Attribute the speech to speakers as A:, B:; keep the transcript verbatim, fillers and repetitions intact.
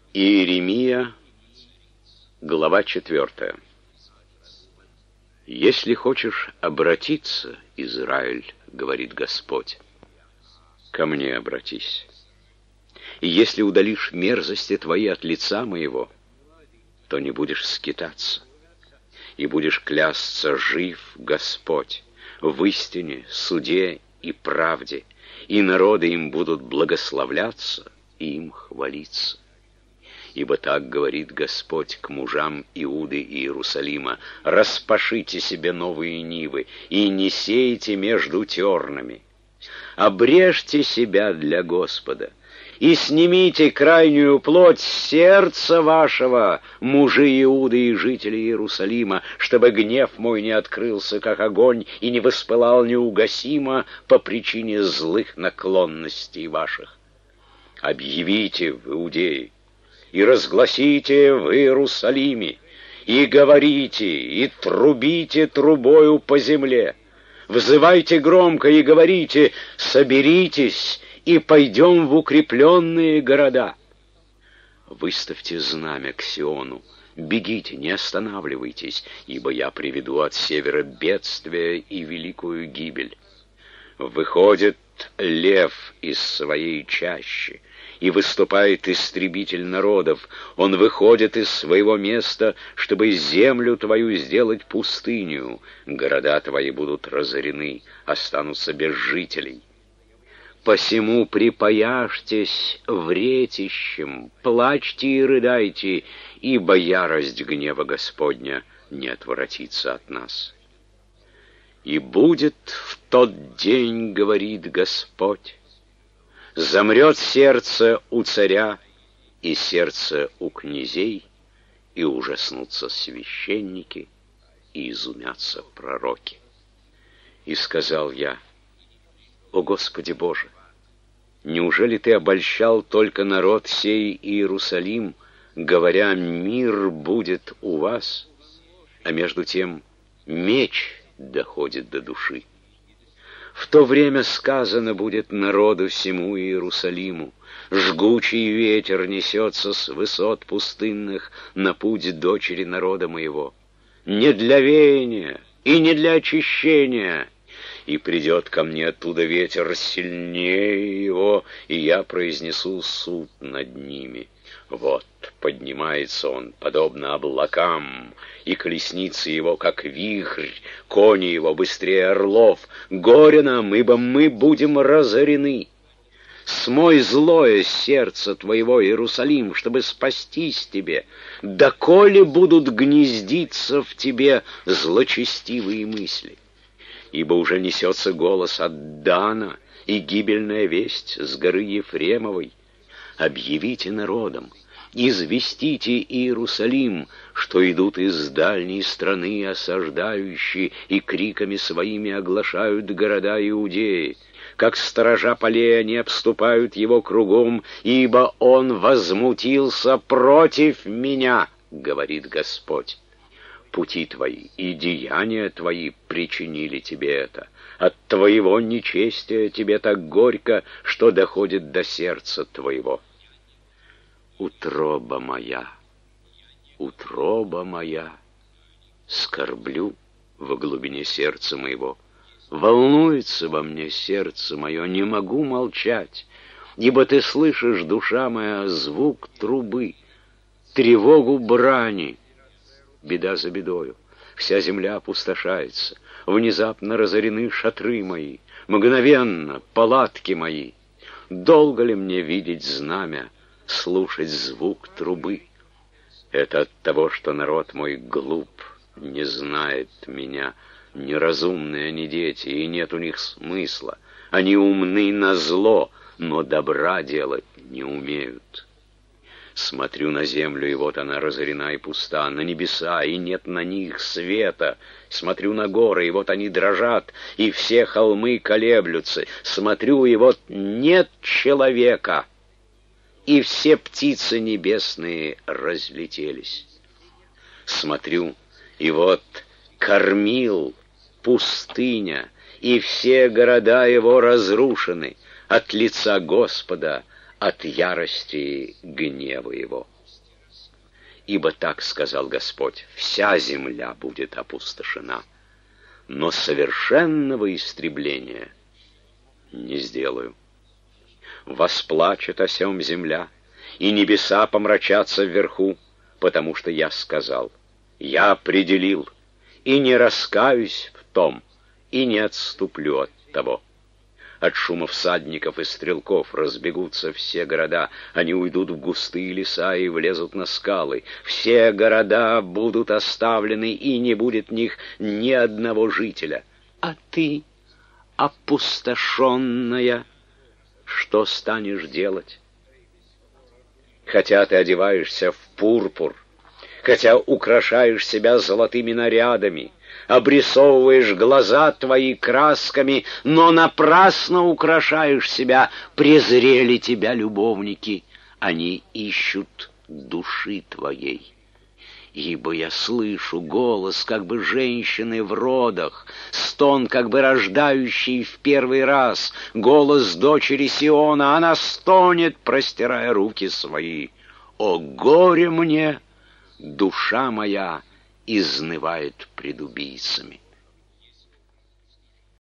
A: Иеремия, глава четвертая. «Если хочешь обратиться, Израиль, — говорит Господь, — ко мне обратись. И если удалишь мерзости твои от лица моего, то не будешь скитаться, и будешь клясться: жив Господь в истине, суде и правде, и народы им будут благословляться и им хвалиться. Ибо так говорит Господь к мужам Иуды и Иерусалима: распашите себе новые нивы и не сейте между тернами. Обрежьте себя для Господа и снимите крайнюю плоть с сердца вашего, мужи Иуды и жители Иерусалима, чтобы гнев мой не открылся, как огонь, и не воспылал неугасимо по причине злых наклонностей ваших. Объявите в Иудее и разгласите в Иерусалиме, и говорите, и трубите трубою по земле. Взывайте громко и говорите: соберитесь и пойдем в укрепленные города. Выставьте знамя к Сиону, бегите, не останавливайтесь, ибо я приведу от севера бедствие и великую гибель. Выходит лев из своей чащи, и выступает истребитель народов. Он выходит из своего места, чтобы землю твою сделать пустыню. Города твои будут разорены, останутся без жителей. Посему припаяшьтесь вретищем, плачьте и рыдайте, ибо ярость гнева Господня не отворотится от нас. И будет в тот день, говорит Господь, замрет сердце у царя и сердце у князей, и ужаснутся священники, и изумятся пророки. И сказал я: о Господи Боже, неужели Ты обольщал только народ сей Иерусалим, говоря: мир будет у вас, а между тем меч доходит до души? В то время сказано будет народу всему Иерусалиму: жгучий ветер несется с высот пустынных на путь дочери народа моего, не для веяния и не для очищения. И придет ко мне оттуда ветер сильнее его, и я произнесу суд над ними. Вот поднимается он, подобно облакам, и колесницы его, как вихрь, кони его быстрее орлов. Горе нам, ибо мы будем разорены. Смой злое сердце твоего, Иерусалим, чтобы спастись тебе. Доколе будут гнездиться в тебе злочестивые мысли? Ибо уже несется голос от Дана и гибельная весть с горы Ефремовой. Объявите народам, известите Иерусалим, что идут из дальней страны осаждающие и криками своими оглашают города Иудеи. Как сторожа полей они обступают его кругом, ибо он возмутился против меня, говорит Господь. Пути твои и деяния твои причинили тебе это. От твоего нечестия тебе так горько, что доходит до сердца твоего. Утроба моя, утроба моя, скорблю во глубине сердца моего. Волнуется во мне сердце мое, не могу молчать, ибо ты слышишь, душа моя, звук трубы, тревогу брани. Беда за бедою, вся земля опустошается, внезапно разорены шатры мои, мгновенно палатки мои. Долго ли мне видеть знамя, слушать звук трубы? Это от того, что народ мой глуп, не знает меня. Неразумные они дети, и нет у них смысла. Они умны на зло, но добра делать не умеют. Смотрю на землю, и вот она разорена и пуста, на небеса, и нет на них света. Смотрю на горы, и вот они дрожат, и все холмы колеблются. Смотрю, и вот нет человека, и все птицы небесные разлетелись. Смотрю, и вот кормил пустыня, и все города его разрушены от лица Господа, от ярости гнева его. ибо так сказал Господь: вся земля будет опустошена, но совершенного истребления не сделаю. Восплачет о сем земля, и небеса помрачатся вверху, потому что я сказал, я определил, и не раскаюсь в том, и не отступлю от того. От шума всадников и стрелков разбегутся все города, они уйдут в густые леса и влезут на скалы. Все города будут оставлены, и не будет в них ни одного жителя. А ты, опустошенная, что станешь делать? Хотя ты одеваешься в пурпур, хотя украшаешь себя золотыми нарядами, обрисовываешь глаза твои красками, но напрасно украшаешь себя. Презрели тебя любовники, они ищут души твоей. Ибо я слышу голос, как бы женщины в родах, стон, как бы рождающий в первый раз, голос дочери Сиона, она стонет, простирая руки свои. О горе мне! Душа моя изнывает пред убийцами.